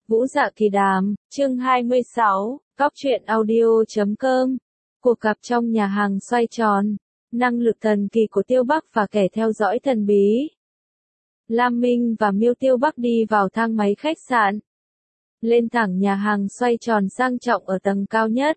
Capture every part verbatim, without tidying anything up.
Vũ Dạ Kỳ Đàm, chương hai mươi sáu, Góc truyện audio.com. Cuộc gặp trong nhà hàng xoay tròn, năng lực thần kỳ của Tiêu Bắc và kẻ theo dõi thần bí. Lam Minh và Miêu Tiêu Bắc đi vào thang máy khách sạn. Lên thẳng nhà hàng xoay tròn sang trọng ở tầng cao nhất.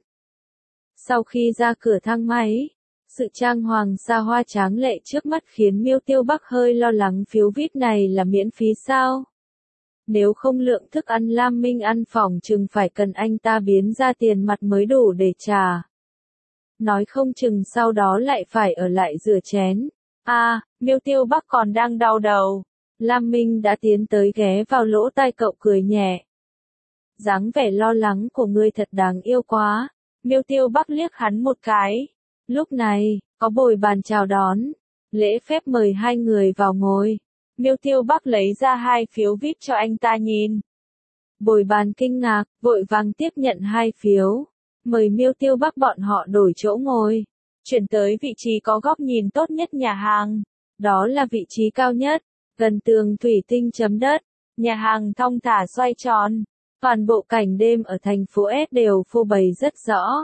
Sau khi ra cửa thang máy, sự trang hoàng xa hoa tráng lệ trước mắt khiến Miêu Tiêu Bắc hơi lo lắng, phiếu vi ai pi này là miễn phí sao? Nếu không lượng thức ăn Lam Minh ăn phỏng chừng phải cần anh ta biến ra tiền mặt mới đủ để trả. Nói không chừng sau đó lại phải ở lại rửa chén. À, Miêu Tiêu Bắc còn đang đau đầu. Lam Minh đã tiến tới ghé vào lỗ tai cậu cười nhẹ. Dáng vẻ lo lắng của ngươi thật đáng yêu quá. Miêu Tiêu Bắc liếc hắn một cái. Lúc này, có bồi bàn chào đón. Lễ phép mời hai người vào ngồi. Miêu Tiêu Bắc lấy ra hai phiếu vi ai pi cho anh ta nhìn. Bồi bàn kinh ngạc, vội vàng tiếp nhận hai phiếu. Mời Miêu Tiêu Bắc bọn họ đổi chỗ ngồi. Chuyển tới vị trí có góc nhìn tốt nhất nhà hàng. Đó là vị trí cao nhất, gần tường thủy tinh chấm đất. Nhà hàng thong thả xoay tròn. Toàn bộ cảnh đêm ở thành phố S đều phô bày rất rõ.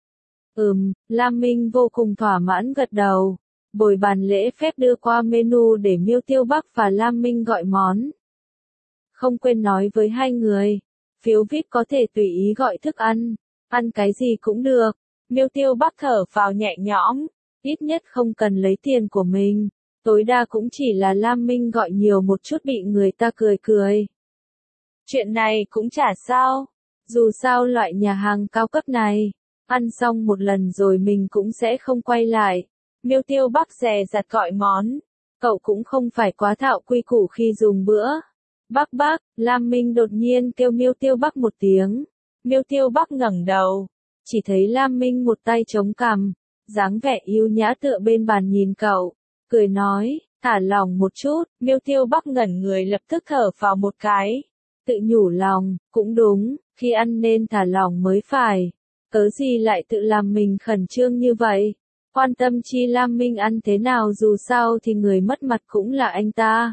Ừm, Lam Minh vô cùng thỏa mãn gật đầu. Bồi bàn lễ phép đưa qua menu để Miêu Tiêu Bắc và Lam Minh gọi món. Không quên nói với hai người, phiếu vi ai pi có thể tùy ý gọi thức ăn, ăn cái gì cũng được. Miêu Tiêu Bắc thở phào nhẹ nhõm, ít nhất không cần lấy tiền của mình, tối đa cũng chỉ là Lam Minh gọi nhiều một chút bị người ta cười cười. Chuyện này cũng chả sao, dù sao loại nhà hàng cao cấp này, ăn xong một lần rồi mình cũng sẽ không quay lại. Miêu Tiêu Bắc dè dặt gọi món. Cậu cũng không phải quá thạo quy củ khi dùng bữa. Bắc Bắc, Lam Minh đột nhiên kêu Miêu Tiêu Bắc một tiếng. Miêu Tiêu Bắc ngẩng đầu. Chỉ thấy Lam Minh một tay chống cằm, dáng vẻ yêu nhã tựa bên bàn nhìn cậu. Cười nói, thả lỏng một chút. Miêu Tiêu Bắc ngẩn người lập tức thở phào một cái. Tự nhủ lòng, cũng đúng, khi ăn nên thả lỏng mới phải. Cớ gì lại tự làm mình khẩn trương như vậy? Quan tâm chi Lam Minh ăn thế nào, dù sao thì người mất mặt cũng là anh ta.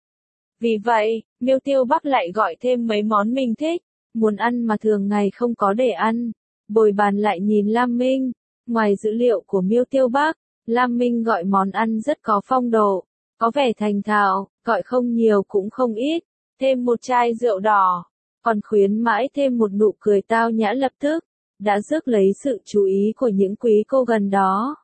Vì vậy, Miêu Tiêu Bắc lại gọi thêm mấy món mình thích, muốn ăn mà thường ngày không có để ăn. Bồi bàn lại nhìn Lam Minh. Ngoài dữ liệu của Miêu Tiêu Bắc, Lam Minh gọi món ăn rất có phong độ, có vẻ thành thạo, gọi không nhiều cũng không ít, thêm một chai rượu đỏ, còn khuyến mãi thêm một nụ cười tao nhã lập tức, đã rước lấy sự chú ý của những quý cô gần đó.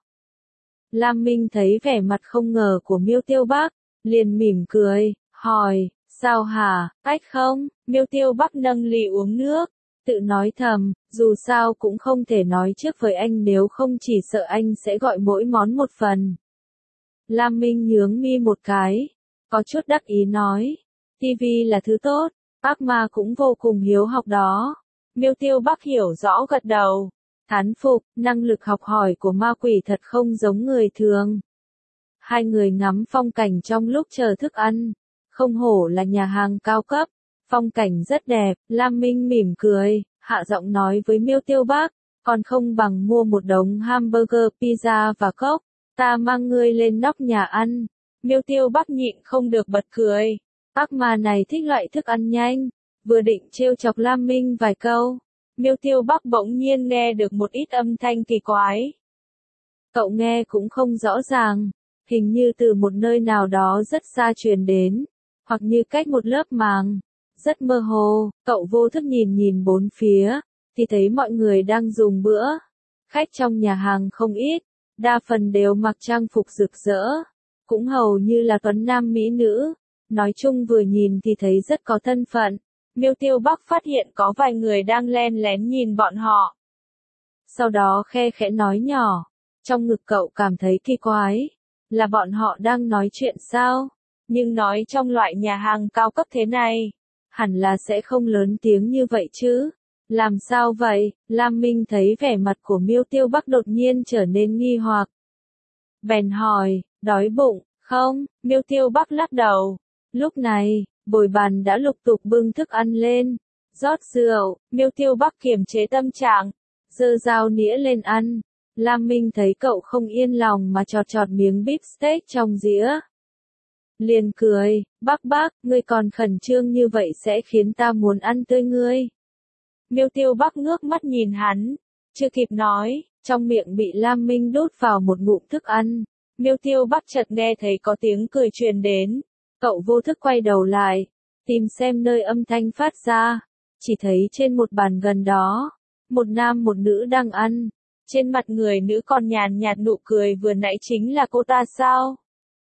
Lam Minh thấy vẻ mặt không ngờ của Miêu Tiêu Bắc, liền mỉm cười, hỏi, sao hả, ách không? Miêu Tiêu Bắc nâng ly uống nước, tự nói thầm, dù sao cũng không thể nói trước với anh, nếu không chỉ sợ anh sẽ gọi mỗi món một phần. Lam Minh nhướng mi một cái, có chút đắc ý nói, tivi là thứ tốt, ác ma cũng vô cùng hiếu học đó. Miêu Tiêu Bắc hiểu rõ gật đầu. Thán phục, năng lực học hỏi của ma quỷ thật không giống người thường. Hai người ngắm phong cảnh trong lúc chờ thức ăn. Không hổ là nhà hàng cao cấp. Phong cảnh rất đẹp. Lam Minh mỉm cười, hạ giọng nói với Miêu Tiêu Bắc. Còn không bằng mua một đống hamburger, pizza và cốc. Ta mang ngươi lên nóc nhà ăn. Miêu Tiêu Bắc nhịn không được bật cười. Ác ma này thích loại thức ăn nhanh. Vừa định trêu chọc Lam Minh vài câu. Miêu Tiêu Bắc bỗng nhiên nghe được một ít âm thanh kỳ quái. Cậu nghe cũng không rõ ràng, hình như từ một nơi nào đó rất xa truyền đến, hoặc như cách một lớp màng, rất mơ hồ. Cậu vô thức nhìn nhìn bốn phía, thì thấy mọi người đang dùng bữa. Khách trong nhà hàng không ít, đa phần đều mặc trang phục rực rỡ, cũng hầu như là tuấn nam mỹ nữ. Nói chung vừa nhìn thì thấy rất có thân phận. Miêu Tiêu Bắc phát hiện có vài người đang len lén nhìn bọn họ. Sau đó khe khẽ nói nhỏ, trong ngực cậu cảm thấy kỳ quái, là bọn họ đang nói chuyện sao? Nhưng nói trong loại nhà hàng cao cấp thế này, hẳn là sẽ không lớn tiếng như vậy chứ. Làm sao vậy? Lam Minh thấy vẻ mặt của Miêu Tiêu Bắc đột nhiên trở nên nghi hoặc. Bèn hỏi, đói bụng, không? Miêu Tiêu Bắc lắc đầu. Lúc này, bồi bàn đã lục tục bưng thức ăn lên, rót rượu. Miêu Tiêu Bắc kiềm chế tâm trạng, giơ dao nĩa lên ăn. Lam Minh thấy cậu không yên lòng mà chọt chọt miếng beef steak trong dĩa. Liền cười, bác bác, ngươi còn khẩn trương như vậy sẽ khiến ta muốn ăn tươi ngươi. Miêu Tiêu Bắc ngước mắt nhìn hắn, chưa kịp nói, trong miệng bị Lam Minh đút vào một ngụm thức ăn. Miêu Tiêu Bắc chợt nghe thấy có tiếng cười truyền đến, cậu vô thức quay đầu lại, tìm xem nơi âm thanh phát ra, chỉ thấy trên một bàn gần đó, một nam một nữ đang ăn, trên mặt người nữ còn nhàn nhạt nụ cười vừa nãy chính là cô ta sao?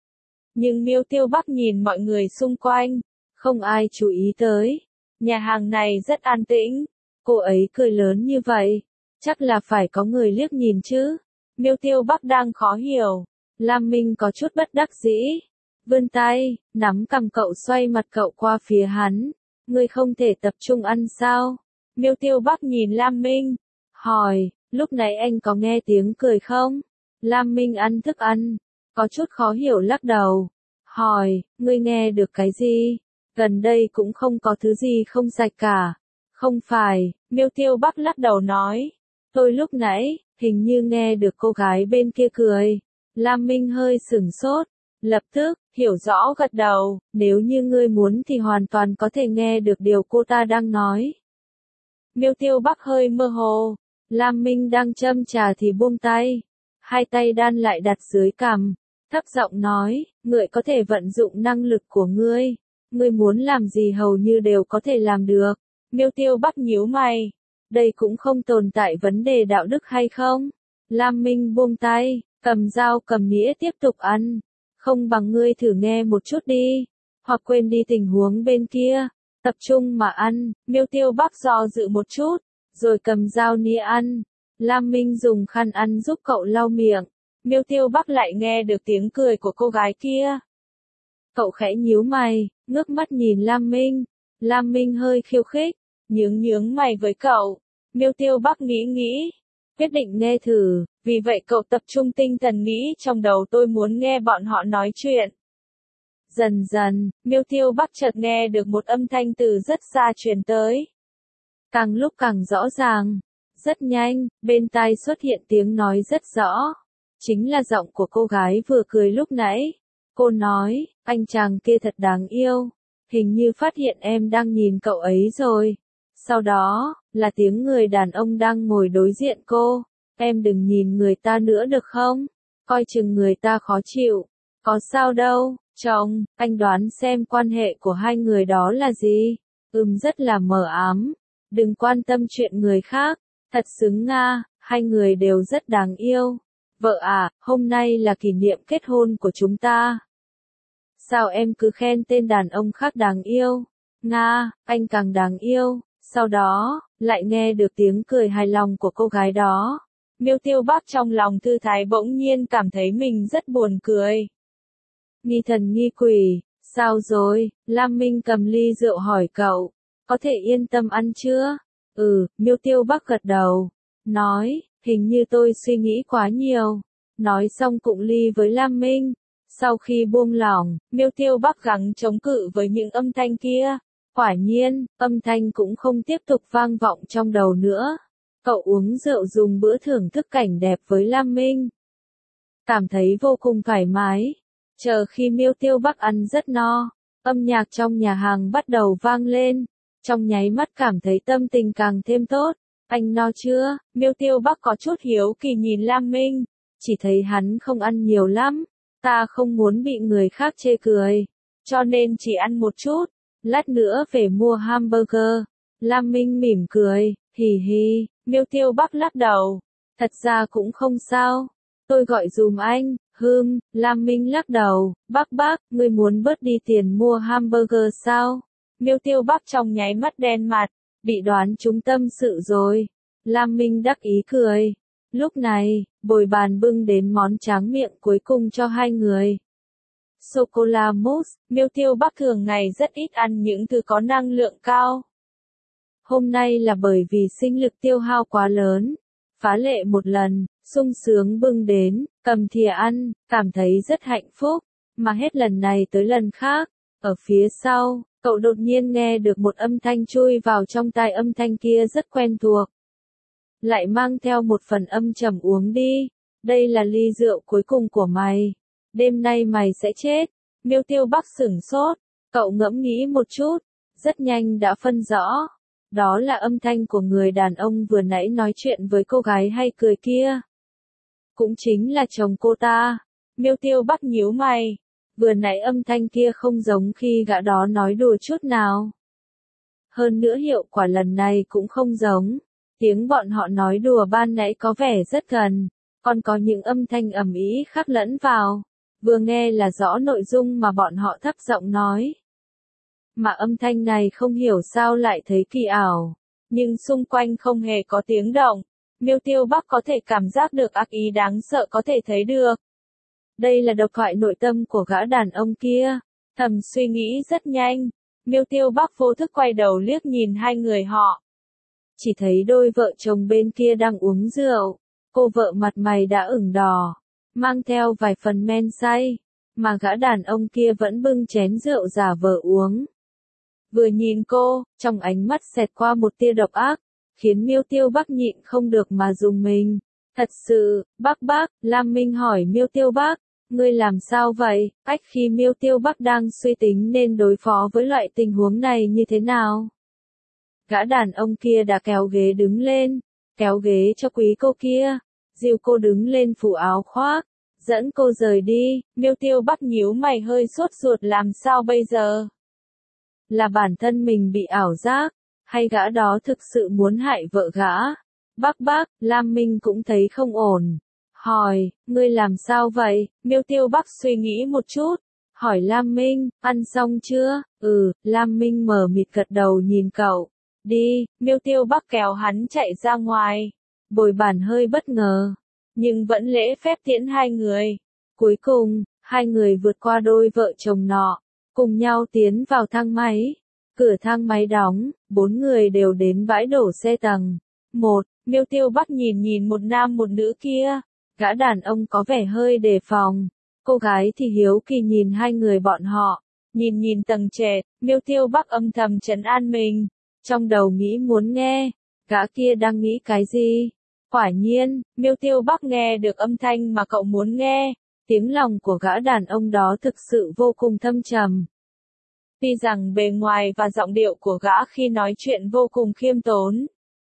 Nhưng Miêu Tiêu Bắc nhìn mọi người xung quanh, không ai chú ý tới, nhà hàng này rất an tĩnh, cô ấy cười lớn như vậy, chắc là phải có người liếc nhìn chứ. Miêu Tiêu Bắc đang khó hiểu, Lam Minh có chút bất đắc dĩ, vươn tay, nắm cằm cậu xoay mặt cậu qua phía hắn, ngươi không thể tập trung ăn sao? Miêu Tiêu Bắc nhìn Lam Minh, hỏi, lúc nãy anh có nghe tiếng cười không? Lam Minh ăn thức ăn, có chút khó hiểu lắc đầu, hỏi, ngươi nghe được cái gì? Gần đây cũng không có thứ gì không sạch cả. Không phải, Miêu Tiêu Bắc lắc đầu nói, tôi lúc nãy, hình như nghe được cô gái bên kia cười. Lam Minh hơi sửng sốt, lập tức, hiểu rõ gật đầu, nếu như ngươi muốn thì hoàn toàn có thể nghe được điều cô ta đang nói. Miêu Tiêu Bắc hơi mơ hồ, Lam Minh đang châm trà thì buông tay, hai tay đan lại đặt dưới cằm, thấp giọng nói, ngươi có thể vận dụng năng lực của ngươi, ngươi muốn làm gì hầu như đều có thể làm được. Miêu Tiêu Bắc nhíu mày, đây cũng không tồn tại vấn đề đạo đức hay không? Lam Minh buông tay, cầm dao cầm nĩa tiếp tục ăn, không bằng ngươi thử nghe một chút đi, hoặc quên đi tình huống bên kia, tập trung mà ăn. Miêu Tiêu Bắc do dự một chút, rồi cầm dao nĩa ăn. Lam Minh dùng khăn ăn giúp cậu lau miệng. Miêu Tiêu Bắc lại nghe được tiếng cười của cô gái kia. Cậu khẽ nhíu mày, ngước mắt nhìn Lam Minh. Lam Minh hơi khiêu khích, nhướng nhướng mày với cậu. Miêu Tiêu Bắc nghĩ nghĩ, quyết định nghe thử, vì vậy cậu tập trung tinh thần nghĩ trong đầu tôi muốn nghe bọn họ nói chuyện. Dần dần, Miêu Tiêu Bắc chợt nghe được một âm thanh từ rất xa truyền tới. Càng lúc càng rõ ràng, rất nhanh, bên tai xuất hiện tiếng nói rất rõ. Chính là giọng của cô gái vừa cười lúc nãy. Cô nói, anh chàng kia thật đáng yêu, hình như phát hiện em đang nhìn cậu ấy rồi. Sau đó, là tiếng người đàn ông đang ngồi đối diện cô. Em đừng nhìn người ta nữa được không? Coi chừng người ta khó chịu. Có sao đâu, chồng, anh đoán xem quan hệ của hai người đó là gì? Ừm rất là mờ ám. Đừng quan tâm chuyện người khác. Thật xứng nga, hai người đều rất đáng yêu. Vợ à, hôm nay là kỷ niệm kết hôn của chúng ta. Sao em cứ khen tên đàn ông khác đáng yêu? Nga, anh càng đáng yêu. Sau đó, lại nghe được tiếng cười hài lòng của cô gái đó. Miêu Tiêu Bắc trong lòng thư thái bỗng nhiên cảm thấy mình rất buồn cười. Nghi thần nghi quỷ, sao rồi? Lam Minh cầm ly rượu hỏi cậu, có thể yên tâm ăn chưa? Ừ, Miêu Tiêu Bắc gật đầu, nói, hình như tôi suy nghĩ quá nhiều. Nói xong cụng ly với Lam Minh. Sau khi buông lỏng, Miêu Tiêu Bắc gắng chống cự với những âm thanh kia. Quả nhiên, âm thanh cũng không tiếp tục vang vọng trong đầu nữa. Cậu uống rượu dùng bữa thưởng thức cảnh đẹp với Lam Minh. Cảm thấy vô cùng thoải mái. Chờ khi Miêu Tiêu Bắc ăn rất no, âm nhạc trong nhà hàng bắt đầu vang lên. Trong nháy mắt cảm thấy tâm tình càng thêm tốt. Anh no chưa? Miêu Tiêu Bắc có chút hiếu kỳ nhìn Lam Minh. Chỉ thấy hắn không ăn nhiều lắm. Ta không muốn bị người khác chê cười. Cho nên chỉ ăn một chút. Lát nữa về mua hamburger. Lam Minh mỉm cười, hì hì. Miêu Tiêu Bắc lắc đầu. Thật ra cũng không sao. Tôi gọi dùm anh. Hừm, Lam Minh lắc đầu. Bác bác, ngươi muốn bớt đi tiền mua hamburger sao? Miêu Tiêu Bắc trong nháy mắt đen mặt. Bị đoán trúng tâm sự rồi. Lam Minh đắc ý cười. Lúc này, bồi bàn bưng đến món tráng miệng cuối cùng cho hai người. Sô-cô-la mousse. Miêu Tiêu Bắc thường ngày rất ít ăn những thứ có năng lượng cao. Hôm nay là bởi vì sinh lực tiêu hao quá lớn. Phá lệ một lần, sung sướng bưng đến, cầm thìa ăn, cảm thấy rất hạnh phúc. Mà hết lần này tới lần khác, ở phía sau, cậu đột nhiên nghe được một âm thanh chui vào trong tai, âm thanh kia rất quen thuộc. Lại mang theo một phần âm trầm, uống đi. Đây là ly rượu cuối cùng của mày. Đêm nay mày sẽ chết. Miêu Tiêu Bắc sửng sốt, cậu ngẫm nghĩ một chút, rất nhanh đã phân rõ. Đó là âm thanh của người đàn ông vừa nãy nói chuyện với cô gái hay cười kia. Cũng chính là chồng cô ta. Miêu Tiêu Bắc nhíu mày. Vừa nãy âm thanh kia không giống khi gã đó nói đùa chút nào. Hơn nữa hiệu quả lần này cũng không giống. Tiếng bọn họ nói đùa ban nãy có vẻ rất gần, còn có những âm thanh ầm ĩ khác lẫn vào. Vừa nghe là rõ nội dung mà bọn họ thấp giọng nói. Mà âm thanh này không hiểu sao lại thấy kỳ ảo. Nhưng xung quanh không hề có tiếng động. Miêu Tiêu Bắc có thể cảm giác được ác ý đáng sợ có thể thấy được. Đây là độc thoại nội tâm của gã đàn ông kia. Thầm suy nghĩ rất nhanh. Miêu Tiêu Bắc vô thức quay đầu liếc nhìn hai người họ. Chỉ thấy đôi vợ chồng bên kia đang uống rượu. Cô vợ mặt mày đã ửng đỏ, mang theo vài phần men say, mà gã đàn ông kia vẫn bưng chén rượu giả vờ uống. Vừa nhìn cô, trong ánh mắt xẹt qua một tia độc ác, khiến Miêu Tiêu Bắc nhịn không được mà rùng mình. Thật sự, bác bác, Lam Minh hỏi Miêu Tiêu Bắc, ngươi làm sao vậy? Cách khi Miêu Tiêu Bắc đang suy tính nên đối phó với loại tình huống này như thế nào? Gã đàn ông kia đã kéo ghế đứng lên, kéo ghế cho quý cô kia, dìu cô đứng lên phủ áo khoác, dẫn cô rời đi. Miêu Tiêu Bắc nhíu mày hơi sốt ruột, làm sao bây giờ? Là bản thân mình bị ảo giác, hay gã đó thực sự muốn hại vợ gã? Bác bác, Lam Minh cũng thấy không ổn. Hỏi, ngươi làm sao vậy? Miêu Tiêu Bắc suy nghĩ một chút, hỏi Lam Minh, ăn xong chưa? Ừ, Lam Minh mờ mịt gật đầu nhìn cậu. Đi, Miêu Tiêu Bắc kéo hắn chạy ra ngoài. Bồi bàn hơi bất ngờ, nhưng vẫn lễ phép tiễn hai người. Cuối cùng, hai người vượt qua đôi vợ chồng nọ, cùng nhau tiến vào thang máy. Cửa thang máy đóng, bốn người đều đến bãi đổ xe tầng một. Miêu Tiêu Bắc nhìn nhìn một nam một nữ kia. Gã đàn ông có vẻ hơi đề phòng. Cô gái thì hiếu kỳ nhìn hai người bọn họ. Nhìn nhìn tầng trệt, Miêu Tiêu Bắc âm thầm trấn an mình. Trong đầu nghĩ muốn nghe, gã kia đang nghĩ cái gì? Quả nhiên, Miêu Tiêu Bắc nghe được âm thanh mà cậu muốn nghe. Tiếng lòng của gã đàn ông đó thực sự vô cùng thâm trầm. Tuy rằng bề ngoài và giọng điệu của gã khi nói chuyện vô cùng khiêm tốn,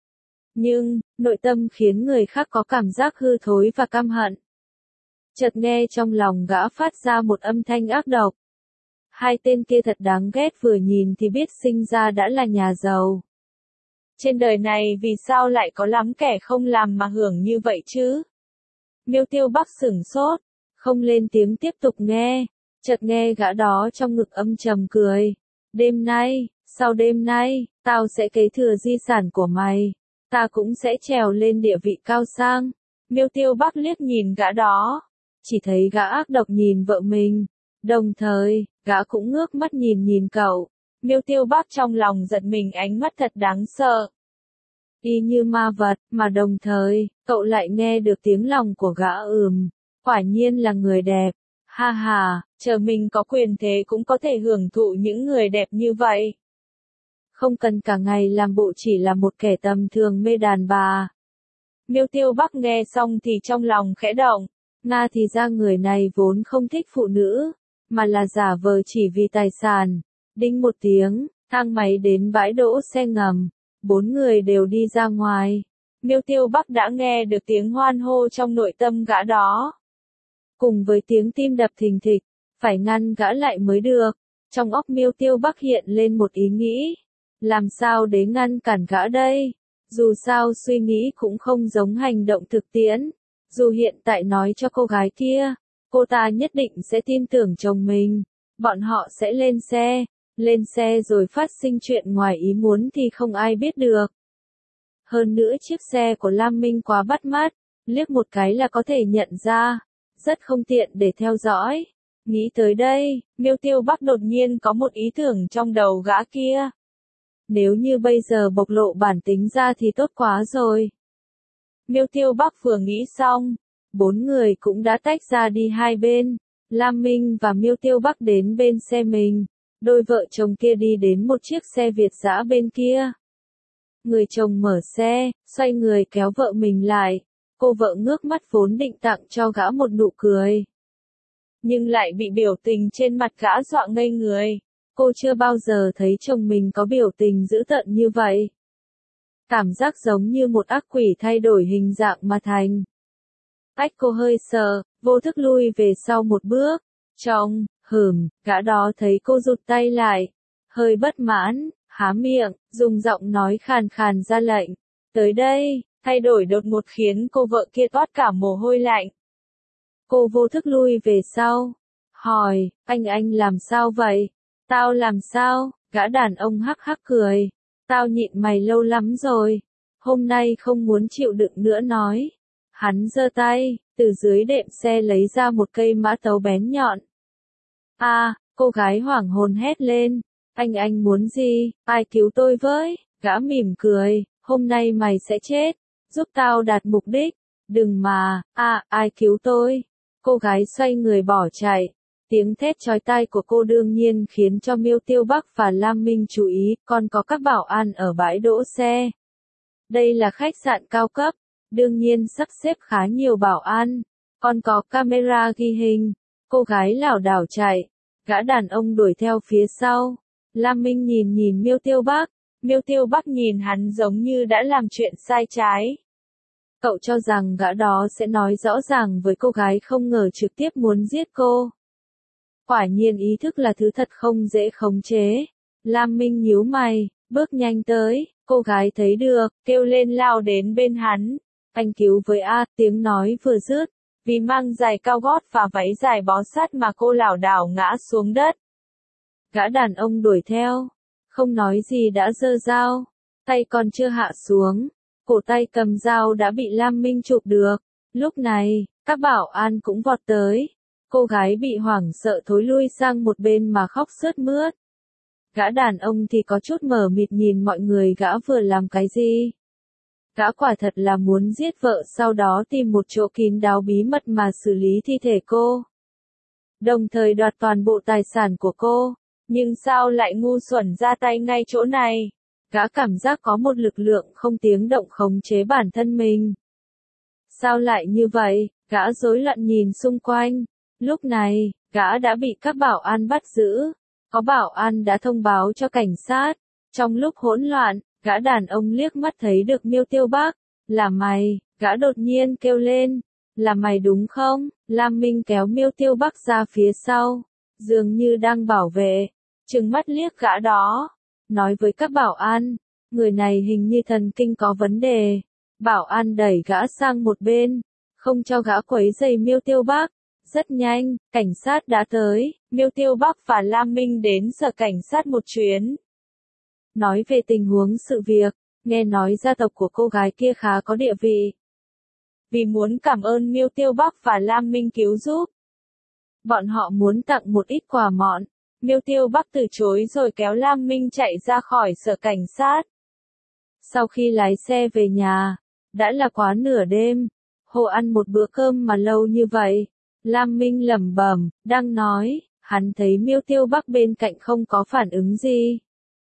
nhưng, nội tâm khiến người khác có cảm giác hư thối và căm hận. Chợt nghe trong lòng gã phát ra một âm thanh ác độc. Hai tên kia thật đáng ghét, vừa nhìn thì biết sinh ra đã là nhà giàu. Trên đời này vì sao lại có lắm kẻ không làm mà hưởng như vậy chứ? Miêu Tiêu Bắc sửng sốt, không lên tiếng tiếp tục nghe. Chợt nghe gã đó trong ngực âm trầm cười. Đêm nay, sau đêm nay, tao sẽ kế thừa di sản của mày. Ta cũng sẽ trèo lên địa vị cao sang. Miêu Tiêu Bắc liếc nhìn gã đó. Chỉ thấy gã ác độc nhìn vợ mình. Đồng thời, gã cũng ngước mắt nhìn nhìn cậu. Miêu Tiêu Bắc trong lòng giật mình, ánh mắt thật đáng sợ. Y như ma vật, mà đồng thời, cậu lại nghe được tiếng lòng của gã ừm. Quả nhiên là người đẹp. Ha ha, chờ mình có quyền thế cũng có thể hưởng thụ những người đẹp như vậy. Không cần cả ngày làm bộ chỉ là một kẻ tầm thường mê đàn bà. Miêu Tiêu Bắc nghe xong thì trong lòng khẽ động. Nga thì ra người này vốn không thích phụ nữ, mà là giả vờ chỉ vì tài sản. Đinh một tiếng, thang máy đến bãi đỗ xe ngầm. Bốn người đều đi ra ngoài. Miêu Tiêu Bắc đã nghe được tiếng hoan hô trong nội tâm gã đó. Cùng với tiếng tim đập thình thịch, phải ngăn gã lại mới được. Trong óc Miêu Tiêu Bắc hiện lên một ý nghĩ. Làm sao để ngăn cản gã đây? Dù sao suy nghĩ cũng không giống hành động thực tiễn. Dù hiện tại nói cho cô gái kia, cô ta nhất định sẽ tin tưởng chồng mình. Bọn họ sẽ lên xe. Lên xe rồi phát sinh chuyện ngoài ý muốn thì không ai biết được. Hơn nữa chiếc xe của Lam Minh quá bắt mắt, liếc một cái là có thể nhận ra, rất không tiện để theo dõi. Nghĩ tới đây, Miêu Tiêu Bắc đột nhiên có một ý tưởng trong đầu gã kia. Nếu như bây giờ bộc lộ bản tính ra thì tốt quá rồi. Miêu Tiêu Bắc vừa nghĩ xong, bốn người cũng đã tách ra đi hai bên. Lam Minh và Miêu Tiêu Bắc đến bên xe mình. Đôi vợ chồng kia đi đến một chiếc xe Việt dã bên kia. Người chồng mở xe, xoay người kéo vợ mình lại. Cô vợ ngước mắt vốn định tặng cho gã một nụ cười. nhưng lại bị biểu tình trên mặt gã dọa ngây người. Cô chưa bao giờ thấy chồng mình có biểu tình dữ tợn như vậy. Cảm giác giống như một ác quỷ thay đổi hình dạng mà thành. Ách cô hơi sợ, vô thức lui về sau một bước. Trong, hửm, gã đó thấy cô rụt tay lại. Hơi bất mãn, há miệng, dùng giọng nói khàn khàn ra lệnh. Tới đây, thay đổi đột ngột khiến cô vợ kia toát cả mồ hôi lạnh. Cô vô thức lui về sau. Hỏi, anh anh làm sao vậy? Tao làm sao? Gã đàn ông hắc hắc cười. Tao nhịn mày lâu lắm rồi. Hôm nay không muốn chịu đựng nữa nói. Hắn giơ tay, từ dưới đệm xe lấy ra một cây mã tấu bén nhọn. A, à, cô gái hoảng hồn hét lên. Anh anh muốn gì? Ai cứu tôi với? Gã mỉm cười. Hôm nay mày sẽ chết. Giúp tao đạt mục đích. Đừng mà, à, ai cứu tôi? Cô gái xoay người bỏ chạy. Tiếng thét chói tai của cô đương nhiên khiến cho Miêu Tiêu Bắc và Lam Minh chú ý, còn có các bảo an ở bãi đỗ xe. Đây là khách sạn cao cấp, đương nhiên sắp xếp khá nhiều bảo an, còn có camera ghi hình. Cô gái lảo đảo chạy, gã đàn ông đuổi theo phía sau. Lam Minh nhìn nhìn Miêu Tiêu Bắc, Miêu Tiêu Bắc nhìn hắn giống như đã làm chuyện sai trái. Cậu cho rằng gã đó sẽ nói rõ ràng với cô gái, không ngờ trực tiếp muốn giết cô. Quả nhiên ý thức là thứ thật không dễ khống chế. Lam Minh nhíu mày, bước nhanh tới, cô gái thấy được, kêu lên lao đến bên hắn. Anh cứu với A, tiếng nói vừa dứt, vì mang giày cao gót và váy dài bó sát mà cô lảo đảo ngã xuống đất. Gã đàn ông đuổi theo, không nói gì đã giơ dao, tay còn chưa hạ xuống, cổ tay cầm dao đã bị Lam Minh chụp được. Lúc này, các bảo an cũng vọt tới. Cô gái bị hoảng sợ thối lui sang một bên mà khóc sướt mướt. Gã đàn ông thì có chút mờ mịt nhìn mọi người, gã vừa làm cái gì? Gã quả thật là muốn giết vợ, sau đó tìm một chỗ kín đáo bí mật mà xử lý thi thể cô. Đồng thời đoạt toàn bộ tài sản của cô. Nhưng sao lại ngu xuẩn ra tay ngay chỗ này? Gã cảm giác có một lực lượng không tiếng động khống chế bản thân mình. Sao lại như vậy? Gã rối loạn nhìn xung quanh. Lúc này, gã đã bị các bảo an bắt giữ. Có bảo an đã thông báo cho cảnh sát. Trong lúc hỗn loạn, gã đàn ông liếc mắt thấy được Miêu Tiêu Bắc. Là mày, gã đột nhiên kêu lên. Là mày đúng không? Lam Minh kéo Miêu Tiêu Bắc ra phía sau, dường như đang bảo vệ. Trừng mắt liếc gã đó, nói với các bảo an, người này hình như thần kinh có vấn đề. Bảo an đẩy gã sang một bên, không cho gã quấy rầy Miêu Tiêu Bắc. Rất nhanh, cảnh sát đã tới, Miêu Tiêu Bắc và Lam Minh đến sở cảnh sát một chuyến. Nói về tình huống sự việc, nghe nói gia tộc của cô gái kia khá có địa vị. Vì muốn cảm ơn Miêu Tiêu Bắc và Lam Minh cứu giúp, bọn họ muốn tặng một ít quà mọn. Miêu Tiêu Bắc từ chối rồi kéo Lam Minh chạy ra khỏi sở cảnh sát. Sau khi lái xe về nhà, đã là quá nửa đêm. Hồ ăn một bữa cơm mà lâu như vậy. Lam Minh lẩm bẩm, đang nói, hắn thấy Miêu Tiêu Bắc bên cạnh không có phản ứng gì.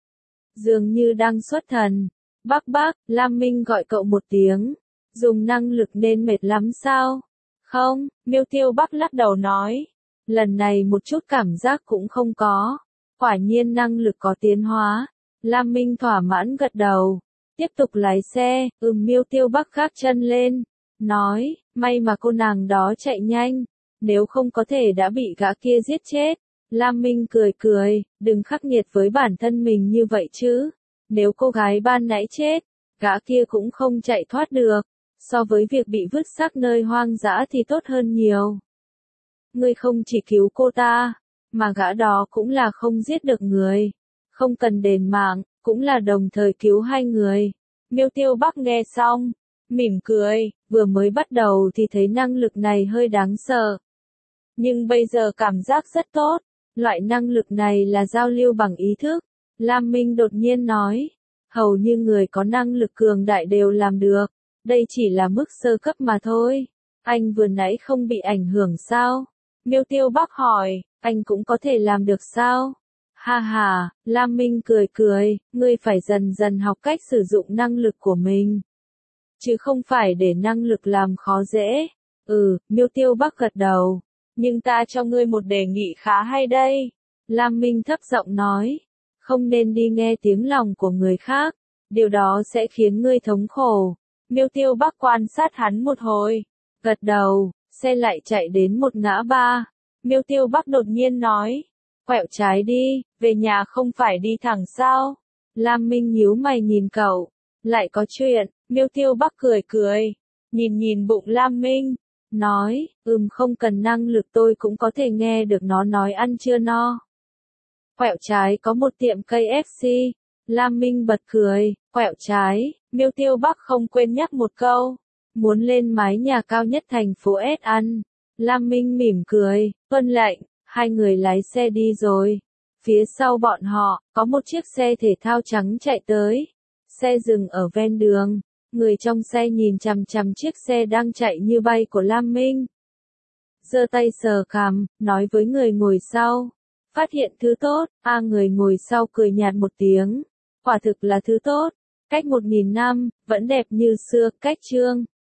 Dường như đang xuất thần. Bắc Bắc, Lam Minh gọi cậu một tiếng. Dùng năng lực nên mệt lắm sao? Không, Miêu Tiêu Bắc lắc đầu nói. Lần này một chút cảm giác cũng không có. Quả nhiên năng lực có tiến hóa. Lam Minh thỏa mãn gật đầu. Tiếp tục lái xe, ừm Miêu Tiêu Bắc gác chân lên. Nói, may mà cô nàng đó chạy nhanh. Nếu không có thể đã bị gã kia giết chết. Lam Minh cười cười, đừng khắc nghiệt với bản thân mình như vậy chứ. Nếu cô gái ban nãy chết, gã kia cũng không chạy thoát được. So với việc bị vứt xác nơi hoang dã thì tốt hơn nhiều. Ngươi không chỉ cứu cô ta, mà gã đó cũng là không giết được người. Không cần đền mạng, cũng là đồng thời cứu hai người. Miêu Tiêu Bắc nghe xong, mỉm cười, vừa mới bắt đầu thì thấy năng lực này hơi đáng sợ. Nhưng bây giờ cảm giác rất tốt. Loại năng lực này là giao lưu bằng ý thức. Lam Minh đột nhiên nói, hầu như người có năng lực cường đại đều làm được. Đây chỉ là mức sơ cấp mà thôi. Anh vừa nãy không bị ảnh hưởng sao? Miêu Tiêu Bắc hỏi, anh cũng có thể làm được sao? Ha ha, Lam Minh cười cười, ngươi phải dần dần học cách sử dụng năng lực của mình. Chứ không phải để năng lực làm khó dễ. Ừ, Miêu Tiêu Bắc gật đầu. Nhưng ta cho ngươi một đề nghị khá hay đây. Lam Minh thấp giọng nói. Không nên đi nghe tiếng lòng của người khác. Điều đó sẽ khiến ngươi thống khổ. Miêu Tiêu Bắc quan sát hắn một hồi. Gật đầu, xe lại chạy đến một ngã ba. Miêu Tiêu Bắc đột nhiên nói. Quẹo trái đi, về nhà không phải đi thẳng sao? Lam Minh nhíu mày nhìn cậu. Lại có chuyện, Miêu Tiêu Bắc cười cười. Nhìn nhìn bụng Lam Minh. Nói, ừm không cần năng lực tôi cũng có thể nghe được nó nói ăn chưa no. Quẹo trái có một tiệm cây ép xê. Lam Minh bật cười, quẹo trái, Miêu Tiêu Bắc không quên nhắc một câu. Muốn lên mái nhà cao nhất thành phố S ăn. Lam Minh mỉm cười, tuân lệnh, hai người lái xe đi rồi. Phía sau bọn họ, có một chiếc xe thể thao trắng chạy tới. Xe dừng ở ven đường. Người trong xe nhìn chằm chằm chiếc xe đang chạy như bay của Lam Minh. Giơ tay sờ cằm, nói với người ngồi sau. Phát hiện thứ tốt, a người ngồi sau cười nhạt một tiếng. Quả thực là thứ tốt. Cách một nghìn năm, vẫn đẹp như xưa, cách chương.